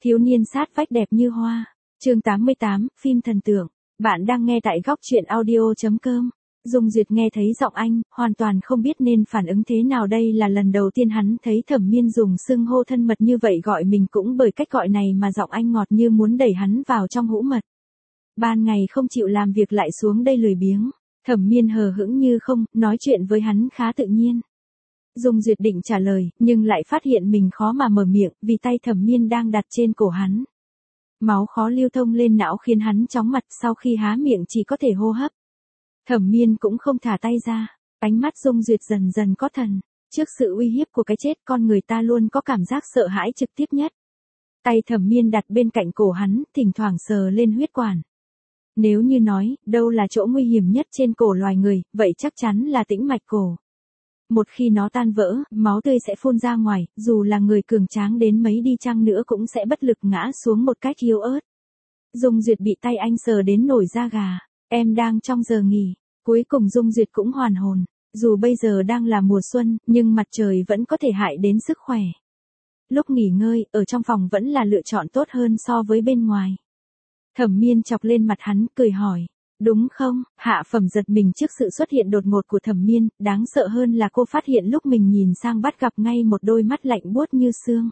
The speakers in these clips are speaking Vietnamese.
Thiếu niên sát vách đẹp như hoa. Chương 88, phim thần tượng. Bạn đang nghe tại góc truyện audio.com. Dung Duyệt nghe thấy giọng anh, hoàn toàn không biết nên phản ứng thế nào, đây là lần đầu tiên hắn thấy Thẩm Miên dùng xưng hô thân mật như vậy gọi mình, cũng bởi cách gọi này mà giọng anh ngọt như muốn đẩy hắn vào trong hũ mật. Ban ngày không chịu làm việc lại xuống đây lười biếng. Thẩm Miên hờ hững như không, nói chuyện với hắn khá tự nhiên. Dung Duyệt định trả lời, nhưng lại phát hiện mình khó mà mở miệng, vì tay Thẩm Miên đang đặt trên cổ hắn. Máu khó lưu thông lên não khiến hắn chóng mặt, sau khi há miệng chỉ có thể hô hấp. Thẩm Miên cũng không thả tay ra, ánh mắt Dung Duyệt dần dần có thần. Trước sự uy hiếp của cái chết, con người ta luôn có cảm giác sợ hãi trực tiếp nhất. Tay Thẩm Miên đặt bên cạnh cổ hắn, thỉnh thoảng sờ lên huyết quản. Nếu như nói, đâu là chỗ nguy hiểm nhất trên cổ loài người, vậy chắc chắn là tĩnh mạch cổ. Một khi nó tan vỡ, máu tươi sẽ phun ra ngoài, dù là người cường tráng đến mấy đi chăng nữa cũng sẽ bất lực ngã xuống một cách yếu ớt. Dung Duyệt bị tay anh sờ đến nổi da gà. Em đang trong giờ nghỉ. Cuối cùng Dung Duyệt cũng hoàn hồn. Dù bây giờ đang là mùa xuân, nhưng mặt trời vẫn có thể hại đến sức khỏe. Lúc nghỉ ngơi, ở trong phòng vẫn là lựa chọn tốt hơn so với bên ngoài. Thẩm Miên chọc lên mặt hắn, cười hỏi. Đúng không? Hạ Phẩm giật mình trước sự xuất hiện đột ngột của Thẩm Miên, đáng sợ hơn là cô phát hiện lúc mình nhìn sang bắt gặp ngay một đôi mắt lạnh buốt như xương.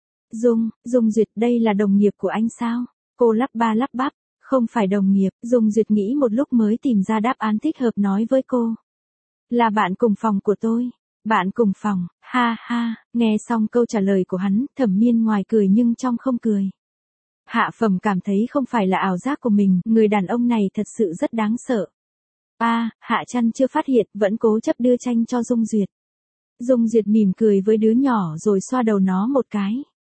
Dung Duyệt, đây là đồng nghiệp của anh sao? Cô lắp ba lắp bắp. Không phải đồng nghiệp. Dung Duyệt nghĩ một lúc mới tìm ra đáp án thích hợp, nói với cô. Là bạn cùng phòng của tôi. Bạn cùng phòng, ha ha. Nghe xong câu trả lời của hắn, Thẩm Miên ngoài cười nhưng trong không cười. Hạ Phẩm cảm thấy không phải là ảo giác của mình, người đàn ông này thật sự rất đáng sợ. Hạ Trăn chưa phát hiện, vẫn cố chấp đưa chanh cho Dung Duyệt. Dung Duyệt mỉm cười với đứa nhỏ rồi xoa đầu nó một cái.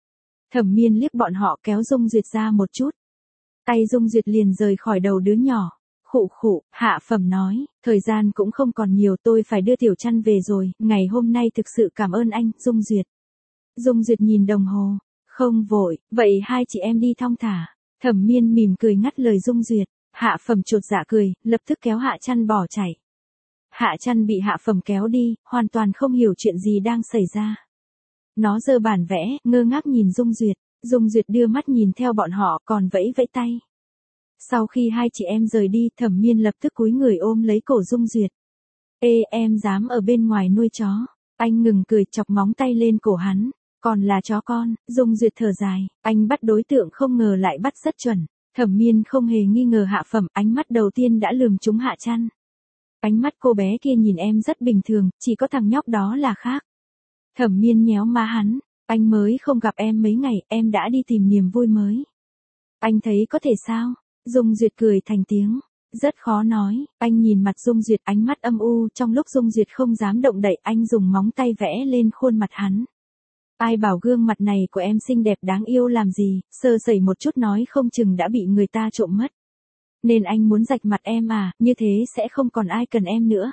Thẩm Miên liếc bọn họ, kéo Dung Duyệt ra một chút. Tay Dung Duyệt liền rời khỏi đầu đứa nhỏ. Khụ, Hạ Phẩm nói, thời gian cũng không còn nhiều, tôi phải đưa Tiểu Trăn về rồi, ngày hôm nay thực sự cảm ơn anh, Dung Duyệt. Dung Duyệt nhìn đồng hồ. Không vội, vậy hai chị em đi thong thả. Thẩm Miên mỉm cười ngắt lời Dung Duyệt. Hạ Phẩm chột dạ cười, lập tức kéo Hạ Trăn bỏ chạy. Hạ Trăn bị Hạ Phẩm kéo đi, hoàn toàn không hiểu chuyện gì đang xảy ra. Nó giơ bản vẽ, ngơ ngác nhìn Dung Duyệt. Dung Duyệt đưa mắt nhìn theo bọn họ, còn vẫy vẫy tay. Sau khi hai chị em rời đi, Thẩm Miên lập tức cúi người ôm lấy cổ Dung Duyệt. Ê, em dám ở bên ngoài nuôi chó? Anh ngừng cười, chọc móng tay lên cổ hắn. Còn là chó con. Dung Duyệt thở dài. Anh bắt đối tượng không ngờ lại bắt rất chuẩn. Thẩm Miên không hề nghi ngờ Hạ Phẩm, ánh mắt đầu tiên đã lườm trúng Hạ Trăn. Ánh mắt cô bé kia nhìn em rất bình thường, chỉ có thằng nhóc đó là khác. Thẩm Miên nhéo má hắn. Anh mới không gặp em mấy ngày, em đã đi tìm niềm vui mới. Anh thấy có thể sao? Dung Duyệt cười thành tiếng. Rất khó nói. Anh nhìn mặt Dung Duyệt, ánh mắt âm u, trong lúc Dung Duyệt không dám động đậy, anh dùng móng tay vẽ lên khuôn mặt hắn. Ai bảo gương mặt này của em xinh đẹp đáng yêu làm gì, sơ sẩy một chút nói không chừng đã bị người ta trộm mất. Nên anh muốn rạch mặt em à, như thế sẽ không còn ai cần em nữa.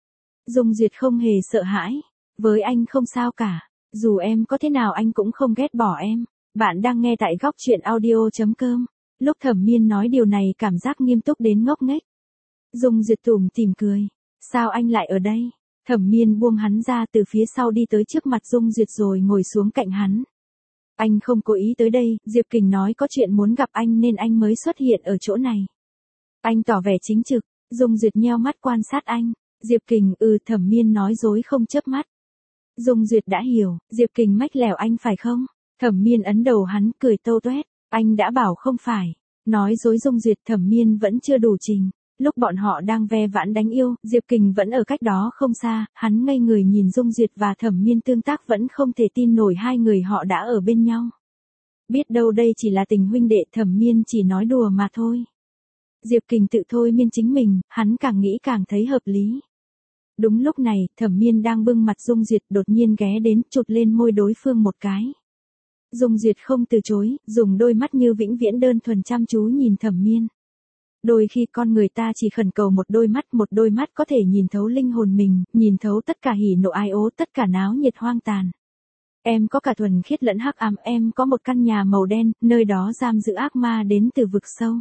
Dung Duyệt không hề sợ hãi. Với anh không sao cả. Dù em có thế nào anh cũng không ghét bỏ em. Bạn đang nghe tại góc truyện audio.com. Lúc Thẩm Miên nói điều này cảm giác nghiêm túc đến ngốc nghếch. Dung Duyệt tủm tỉm cười. Sao anh lại ở đây? Thẩm Miên buông hắn ra, từ phía sau đi tới trước mặt Dung Duyệt rồi ngồi xuống cạnh hắn. Anh không cố ý tới đây, Diệp Kình nói có chuyện muốn gặp anh nên anh mới xuất hiện ở chỗ này. Anh tỏ vẻ chính trực. Dung Duyệt nheo mắt quan sát anh. Diệp Kình, Thẩm Miên nói dối không chớp mắt. Dung Duyệt đã hiểu, Diệp Kình mách lẻo anh phải không? Thẩm Miên ấn đầu hắn, cười tâu tuét. Anh đã bảo không phải. Nói dối Dung Duyệt. Thẩm Miên vẫn chưa đủ trình. Lúc bọn họ đang ve vãn đánh yêu, Diệp Kình vẫn ở cách đó không xa, hắn ngây người nhìn Dung Duyệt và Thẩm Miên tương tác, vẫn không thể tin nổi hai người họ đã ở bên nhau. Biết đâu đây chỉ là tình huynh đệ, Thẩm Miên chỉ nói đùa mà thôi. Diệp Kình tự thôi miên chính mình, hắn càng nghĩ càng thấy hợp lý. Đúng lúc này, Thẩm Miên đang bưng mặt Dung Duyệt, đột nhiên ghé đến, chụt lên môi đối phương một cái. Dung Duyệt không từ chối, dùng đôi mắt như vĩnh viễn đơn thuần chăm chú nhìn Thẩm Miên. Đôi khi con người ta chỉ khẩn cầu một đôi mắt có thể nhìn thấu linh hồn mình, nhìn thấu tất cả hỉ nộ ai ố, tất cả náo nhiệt hoang tàn. Em có cả thuần khiết lẫn hắc ám, em có một căn nhà màu đen, nơi đó giam giữ ác ma đến từ vực sâu.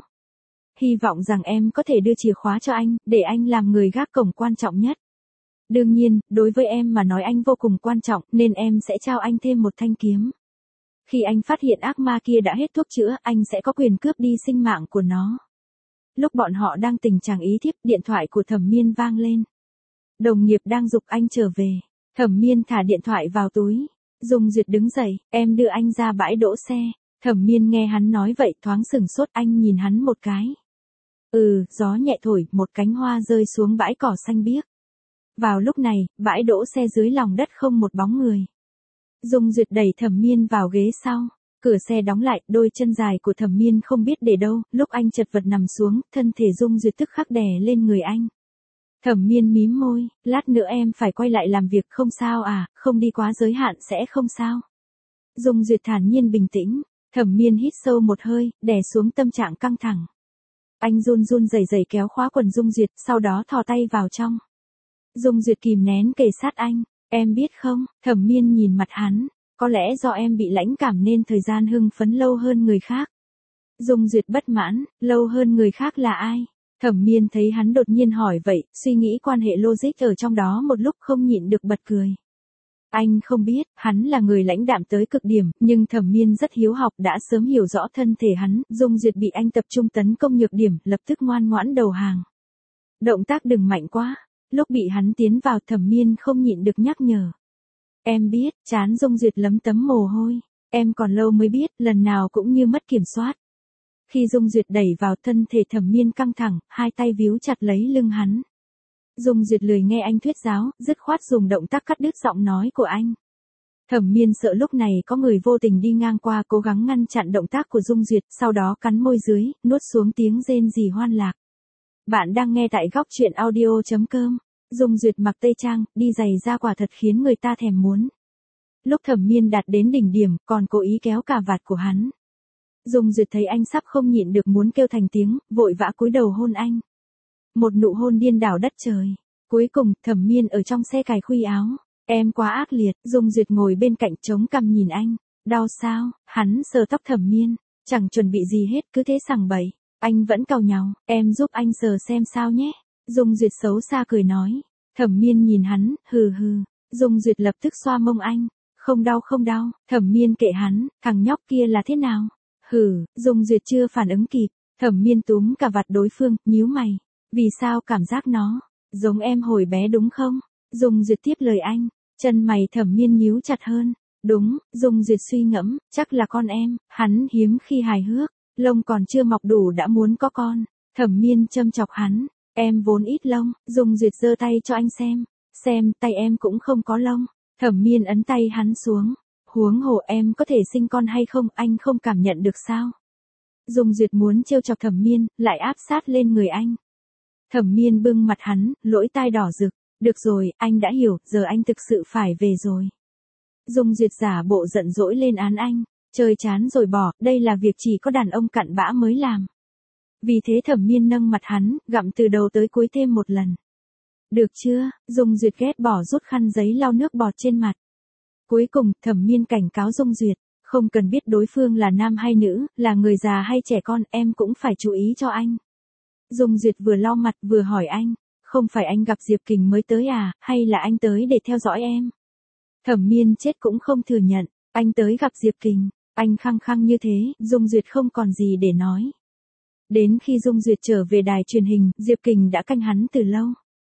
Hy vọng rằng em có thể đưa chìa khóa cho anh, để anh làm người gác cổng quan trọng nhất. Đương nhiên, đối với em mà nói anh vô cùng quan trọng, nên em sẽ trao anh thêm một thanh kiếm. Khi anh phát hiện ác ma kia đã hết thuốc chữa, anh sẽ có quyền cướp đi sinh mạng của nó. Lúc bọn họ đang tình trạng ý thiếp, điện thoại của Thẩm Miên vang lên. Đồng nghiệp đang giục anh trở về. Thẩm Miên thả điện thoại vào túi. Dung Duyệt đứng dậy, em đưa anh ra bãi đỗ xe. Thẩm Miên nghe hắn nói vậy thoáng sửng sốt, anh nhìn hắn một cái. Gió nhẹ thổi, một cánh hoa rơi xuống bãi cỏ xanh biếc. Vào lúc này, bãi đỗ xe dưới lòng đất không một bóng người. Dung Duyệt đẩy Thẩm Miên vào ghế sau. Cửa xe đóng lại, đôi chân dài của Thẩm Miên không biết để đâu, lúc anh chật vật nằm xuống, thân thể Dung Duyệt tức khắc đè lên người anh. Thẩm Miên mím môi, lát nữa em phải quay lại làm việc không sao à, không đi quá giới hạn sẽ không sao. Dung Duyệt thản nhiên bình tĩnh, Thẩm Miên hít sâu một hơi, đè xuống tâm trạng căng thẳng. Anh run run rẩy rẩy kéo khóa quần Dung Duyệt, sau đó thò tay vào trong. Dung Duyệt kìm nén kề sát anh, em biết không, Thẩm Miên nhìn mặt hắn, có lẽ do em bị lãnh cảm nên thời gian hưng phấn lâu hơn người khác. Dung Duyệt bất mãn, lâu hơn người khác là ai? Thẩm Miên thấy hắn đột nhiên hỏi vậy, suy nghĩ quan hệ logic ở trong đó một lúc không nhịn được bật cười. Anh không biết, hắn là người lãnh đạm tới cực điểm, nhưng Thẩm Miên rất hiếu học đã sớm hiểu rõ thân thể hắn, Dung Duyệt bị anh tập trung tấn công nhược điểm, lập tức ngoan ngoãn đầu hàng. Động tác đừng mạnh quá, lúc bị hắn tiến vào Thẩm Miên không nhịn được nhắc nhở. Em biết, trán Dung Duyệt lấm tấm mồ hôi, em còn lâu mới biết, lần nào cũng như mất kiểm soát. Khi Dung Duyệt đẩy vào thân thể Thẩm Miên căng thẳng, hai tay víu chặt lấy lưng hắn. Dung Duyệt lười nghe anh thuyết giáo, dứt khoát dùng động tác cắt đứt giọng nói của anh. Thẩm Miên sợ lúc này có người vô tình đi ngang qua cố gắng ngăn chặn động tác của Dung Duyệt, sau đó cắn môi dưới, nuốt xuống tiếng rên rỉ hoan lạc. Bạn đang nghe tại góc truyện audio.com. Dung Duyệt mặc tây trang, đi giày da quả thật khiến người ta thèm muốn. Lúc Thẩm Miên đạt đến đỉnh điểm, còn cố ý kéo cà vạt của hắn. Dung Duyệt thấy anh sắp không nhịn được muốn kêu thành tiếng, vội vã cúi đầu hôn anh. Một nụ hôn điên đảo đất trời. Cuối cùng, Thẩm Miên ở trong xe cài khuy áo. Em quá ác liệt, Dung Duyệt ngồi bên cạnh chống cằm nhìn anh. Đau sao? Hắn sờ tóc Thẩm Miên. Chẳng chuẩn bị gì hết, cứ thế sằng bậy. Anh vẫn càu nhàu, em giúp anh sờ xem sao nhé. Dung Duyệt xấu xa cười nói. Thẩm Miên nhìn hắn, hừ hừ. Dung Duyệt lập tức xoa mông anh. Không đau không đau, Thẩm Miên kệ hắn, thằng nhóc kia là thế nào? Hừ, Dung Duyệt chưa phản ứng kịp. Thẩm Miên túm cà vạt đối phương, nhíu mày. Vì sao cảm giác nó giống em hồi bé đúng không? Dung Duyệt tiếp lời anh, chân mày Thẩm Miên nhíu chặt hơn. Đúng, Dung Duyệt suy ngẫm, chắc là con em, hắn hiếm khi hài hước, lông còn chưa mọc đủ đã muốn có con. Thẩm Miên châm chọc hắn, em vốn ít lông, Dung Duyệt giơ tay cho anh xem, tay em cũng không có lông. Thẩm Miên ấn tay hắn xuống, huống hồ em có thể sinh con hay không, anh không cảm nhận được sao? Dung Duyệt muốn trêu chọc Thẩm Miên, lại áp sát lên người anh. Thẩm Miên bưng mặt hắn, lỗ tai đỏ rực. Được rồi, anh đã hiểu, giờ anh thực sự phải về rồi. Dung Duyệt giả bộ giận dỗi lên án anh. Chơi chán rồi bỏ, đây là việc chỉ có đàn ông cặn bã mới làm. Vì thế Thẩm Miên nâng mặt hắn, gặm từ đầu tới cuối thêm một lần. Được chưa? Dung Duyệt ghét bỏ rút khăn giấy lau nước bọt trên mặt. Cuối cùng, Thẩm Miên cảnh cáo Dung Duyệt. Không cần biết đối phương là nam hay nữ, là người già hay trẻ con, em cũng phải chú ý cho anh. Dung Duyệt vừa lau mặt vừa hỏi anh, không phải anh gặp Diệp Kình mới tới à, hay là anh tới để theo dõi em? Thẩm Miên chết cũng không thừa nhận, anh tới gặp Diệp Kình, anh khăng khăng như thế, Dung Duyệt không còn gì để nói. Đến khi Dung Duyệt trở về đài truyền hình, Diệp Kình đã canh hắn từ lâu.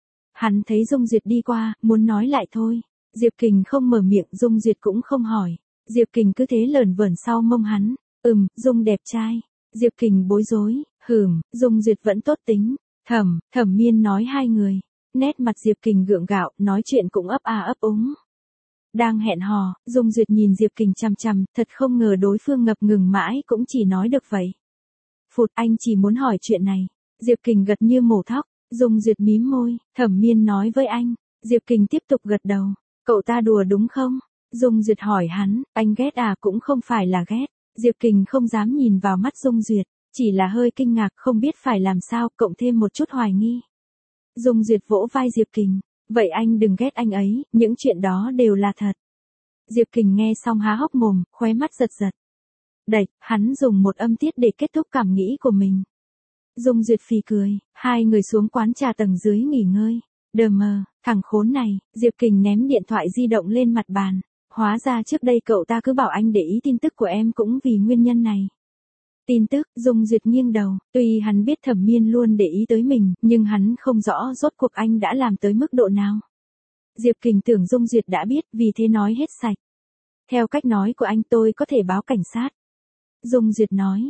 Hắn thấy Dung Duyệt đi qua, muốn nói lại thôi. Diệp Kình không mở miệng, Dung Duyệt cũng không hỏi. Diệp Kình cứ thế lởn vởn sau mông hắn. Dung đẹp trai. Diệp Kình bối rối. Dung Duyệt vẫn tốt tính. Thẩm Miên nói hai người. Nét mặt Diệp Kình gượng gạo, nói chuyện cũng ấp a ấp úng. Đang hẹn hò, Dung Duyệt nhìn Diệp Kình chằm chằm, thật không ngờ đối phương ngập ngừng mãi cũng chỉ nói được vậy. Phụt, anh chỉ muốn hỏi chuyện này. Diệp Kình gật như mổ thóc. Dung Duyệt mím môi, Thẩm Miên nói với anh. Diệp Kình tiếp tục gật đầu. Cậu ta đùa đúng không? Dung Duyệt hỏi hắn, anh ghét à? Cũng không phải là ghét. Diệp Kình không dám nhìn vào mắt Dung Duyệt, chỉ là hơi kinh ngạc không biết phải làm sao, cộng thêm một chút hoài nghi. Dung Duyệt vỗ vai Diệp Kình, vậy anh đừng ghét anh ấy, những chuyện đó đều là thật. Diệp Kình nghe xong há hốc mồm, khóe mắt giật giật. Đẩy, hắn dùng một âm tiết để kết thúc cảm nghĩ của mình. Dung Duyệt phì cười, hai người xuống quán trà tầng dưới nghỉ ngơi. Đờ mờ, thằng khốn này, Diệp Kình ném điện thoại di động lên mặt bàn. Hóa ra trước đây cậu ta cứ bảo anh để ý tin tức của em cũng vì nguyên nhân này. Tin tức, Dung Duyệt nghiêng đầu, tuy hắn biết Thẩm Miên luôn để ý tới mình, nhưng hắn không rõ rốt cuộc anh đã làm tới mức độ nào. Diệp Kình tưởng Dung Duyệt đã biết, vì thế nói hết sạch. Theo cách nói của anh tôi có thể báo cảnh sát. Dung Duyệt nói,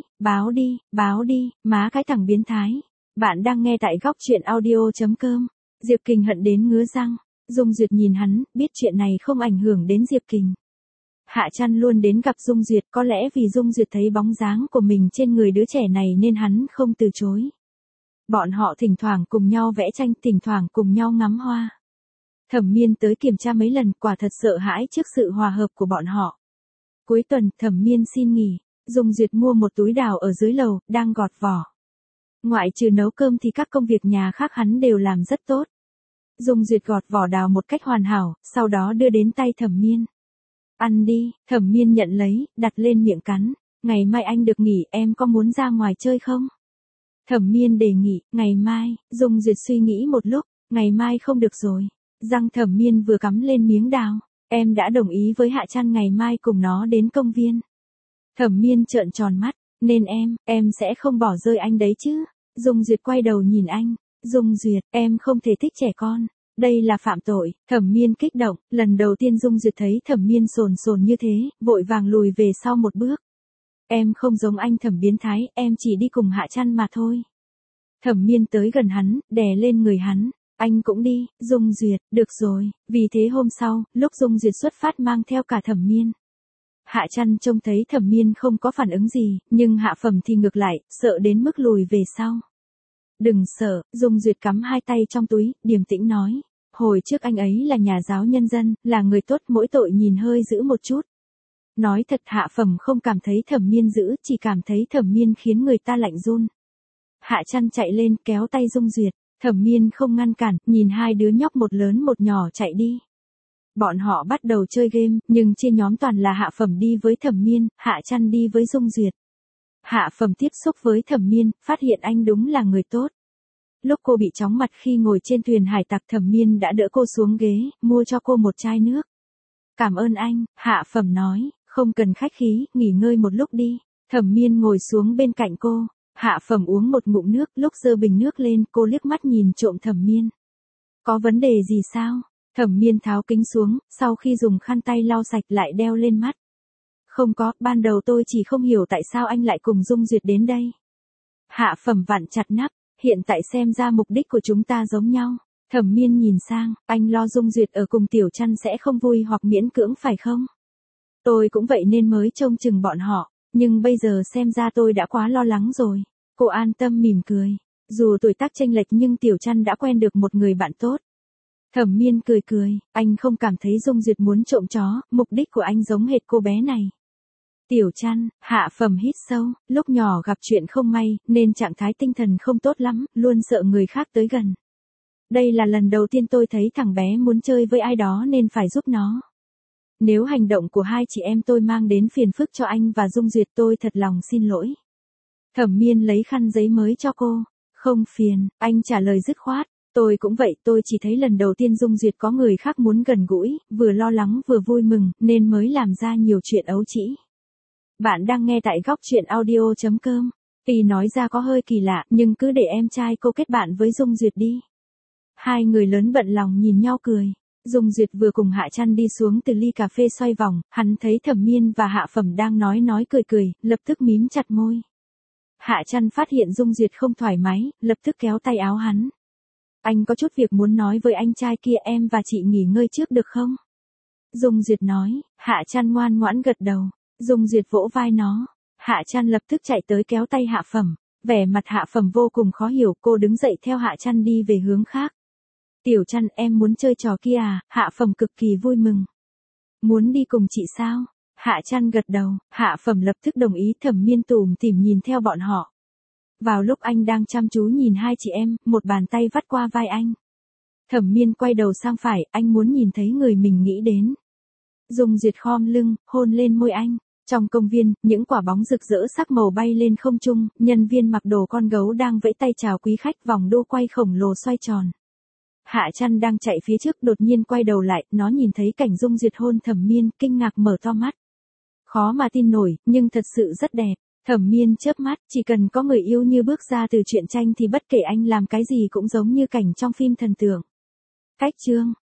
báo đi, má cái thằng biến thái. Bạn đang nghe tại góc chuyện audio.com. Diệp Kình hận đến ngứa răng. Dung Duyệt nhìn hắn, biết chuyện này không ảnh hưởng đến Diệp Kình. Hạ Trăn luôn đến gặp Dung Duyệt, có lẽ vì Dung Duyệt thấy bóng dáng của mình trên người đứa trẻ này nên hắn không từ chối. Bọn họ thỉnh thoảng cùng nhau vẽ tranh, thỉnh thoảng cùng nhau ngắm hoa. Thẩm Miên tới kiểm tra mấy lần, quả thật sợ hãi trước sự hòa hợp của bọn họ. Cuối tuần, Thẩm Miên xin nghỉ, Dung Duyệt mua một túi đào ở dưới lầu, đang gọt vỏ. Ngoại trừ nấu cơm thì các công việc nhà khác hắn đều làm rất tốt. Dung Duyệt gọt vỏ đào một cách hoàn hảo, sau đó đưa đến tay Thẩm Miên. Ăn đi, Thẩm Miên nhận lấy, đặt lên miệng cắn. Ngày mai anh được nghỉ, em có muốn ra ngoài chơi không? Thẩm Miên đề nghị, ngày mai. Dung Duyệt suy nghĩ một lúc, ngày mai không được rồi. Răng Thẩm Miên vừa cắm lên miếng đào. Em đã đồng ý với Hạ Trăn ngày mai cùng nó đến công viên. Thẩm Miên trợn tròn mắt, nên em sẽ không bỏ rơi anh đấy chứ. Dung Duyệt quay đầu nhìn anh. Dung Duyệt, em không thể thích trẻ con. Đây là phạm tội. Thẩm Miên kích động, lần đầu tiên Dung Duyệt thấy Thẩm Miên sồn như thế, vội vàng lùi về sau một bước. Em không giống anh Thẩm biến thái, em chỉ đi cùng Hạ Trăn mà thôi. Thẩm Miên tới gần hắn, đè lên người hắn. Anh cũng đi, Dung Duyệt, được rồi. Vì thế hôm sau, lúc Dung Duyệt xuất phát mang theo cả Thẩm Miên. Hạ Trăn trông thấy Thẩm Miên không có phản ứng gì, nhưng Hạ Phẩm thì ngược lại, sợ đến mức lùi về sau. Đừng sợ, Dung Duyệt cắm hai tay trong túi, điềm tĩnh nói. Hồi trước anh ấy là nhà giáo nhân dân, là người tốt, mỗi tội nhìn hơi dữ một chút. Nói thật Hạ Phẩm không cảm thấy Thẩm Miên dữ, chỉ cảm thấy Thẩm Miên khiến người ta lạnh run. Hạ Trăn chạy lên kéo tay Dung Duyệt, Thẩm Miên không ngăn cản, nhìn hai đứa nhóc một lớn một nhỏ chạy đi. Bọn họ bắt đầu chơi game, nhưng chia nhóm toàn là Hạ Phẩm đi với Thẩm Miên, Hạ Trăn đi với Dung Duyệt. Hạ Phẩm tiếp xúc với Thẩm Miên, phát hiện anh đúng là người tốt. Lúc cô bị chóng mặt khi ngồi trên thuyền hải tặc, Thẩm Miên đã đỡ cô xuống ghế, mua cho cô một chai nước. Cảm ơn anh, Hạ Phẩm nói, không cần khách khí, nghỉ ngơi một lúc đi. Thẩm Miên ngồi xuống bên cạnh cô. Hạ Phẩm uống một ngụm nước, lúc giơ bình nước lên, cô liếc mắt nhìn trộm Thẩm Miên. Có vấn đề gì sao? Thẩm Miên tháo kính xuống, sau khi dùng khăn tay lau sạch lại đeo lên mắt. Không có, ban đầu tôi chỉ không hiểu tại sao anh lại cùng Dung Duyệt đến đây. Hạ Phẩm vặn chặt nắp, hiện tại xem ra mục đích của chúng ta giống nhau. Thẩm Miên nhìn sang, anh lo Dung Duyệt ở cùng Tiểu Trăn sẽ không vui hoặc miễn cưỡng phải không? Tôi cũng vậy nên mới trông chừng bọn họ, nhưng bây giờ xem ra tôi đã quá lo lắng rồi. Cô an tâm mỉm cười. Dù tuổi tác chênh lệch nhưng Tiểu Trăn đã quen được một người bạn tốt. Thẩm Miên cười, anh không cảm thấy Dung Duyệt muốn trộm chó, mục đích của anh giống hệt cô bé này. Tiểu Trăn, Hạ Phẩm hít sâu, lúc nhỏ gặp chuyện không may, nên trạng thái tinh thần không tốt lắm, luôn sợ người khác tới gần. Đây là lần đầu tiên tôi thấy thằng bé muốn chơi với ai đó nên phải giúp nó. Nếu hành động của hai chị em tôi mang đến phiền phức cho anh và Dung Duyệt tôi thật lòng xin lỗi. Thẩm Miên lấy khăn giấy mới cho cô. Không phiền, anh trả lời dứt khoát. Tôi cũng vậy, tôi chỉ thấy lần đầu tiên Dung Duyệt có người khác muốn gần gũi, vừa lo lắng vừa vui mừng, nên mới làm ra nhiều chuyện ấu trĩ. Bạn đang nghe tại góc chuyện audio.com. Tuy nói ra có hơi kỳ lạ, nhưng cứ để em trai cô kết bạn với Dung Duyệt đi. Hai người lớn bận lòng nhìn nhau cười. Dung Duyệt vừa cùng Hạ Trăn đi xuống từ ly cà phê xoay vòng, hắn thấy Thẩm Miên và Hạ Phẩm đang nói cười, lập tức mím chặt môi. Hạ Trăn phát hiện Dung Duyệt không thoải mái, lập tức kéo tay áo hắn. Anh có chút việc muốn nói với anh trai kia, em và chị nghỉ ngơi trước được không? Dung Duyệt nói. Hạ Trăn ngoan ngoãn gật đầu. Dung Duyệt vỗ vai nó. Hạ Trăn lập tức chạy tới kéo tay Hạ Phẩm. Vẻ mặt Hạ Phẩm vô cùng khó hiểu, cô đứng dậy theo Hạ Trăn đi về hướng khác. Tiểu Trăn, em muốn chơi trò kia à? Hạ Phẩm cực kỳ vui mừng. Muốn đi cùng chị sao? Hạ Trăn gật đầu, Hạ Phẩm lập tức đồng ý. Thẩm Miên tủm tỉm nhìn theo bọn họ. Vào lúc anh đang chăm chú nhìn hai chị em, một bàn tay vắt qua vai anh. Thẩm Miên quay đầu sang phải, anh muốn nhìn thấy người mình nghĩ đến. Dung Duyệt khom lưng, hôn lên môi anh. Trong công viên, những quả bóng rực rỡ sắc màu bay lên không trung, nhân viên mặc đồ con gấu đang vẫy tay chào quý khách, vòng đô quay khổng lồ xoay tròn. Hạ Trăn đang chạy phía trước đột nhiên quay đầu lại, nó nhìn thấy cảnh Dung Duyệt hôn Thẩm Miên, kinh ngạc mở to mắt. Khó mà tin nổi, nhưng thật sự rất đẹp. Thẩm Miên chớp mắt, chỉ cần có người yêu như bước ra từ truyện tranh thì bất kể anh làm cái gì cũng giống như cảnh trong phim thần tượng. Cách chương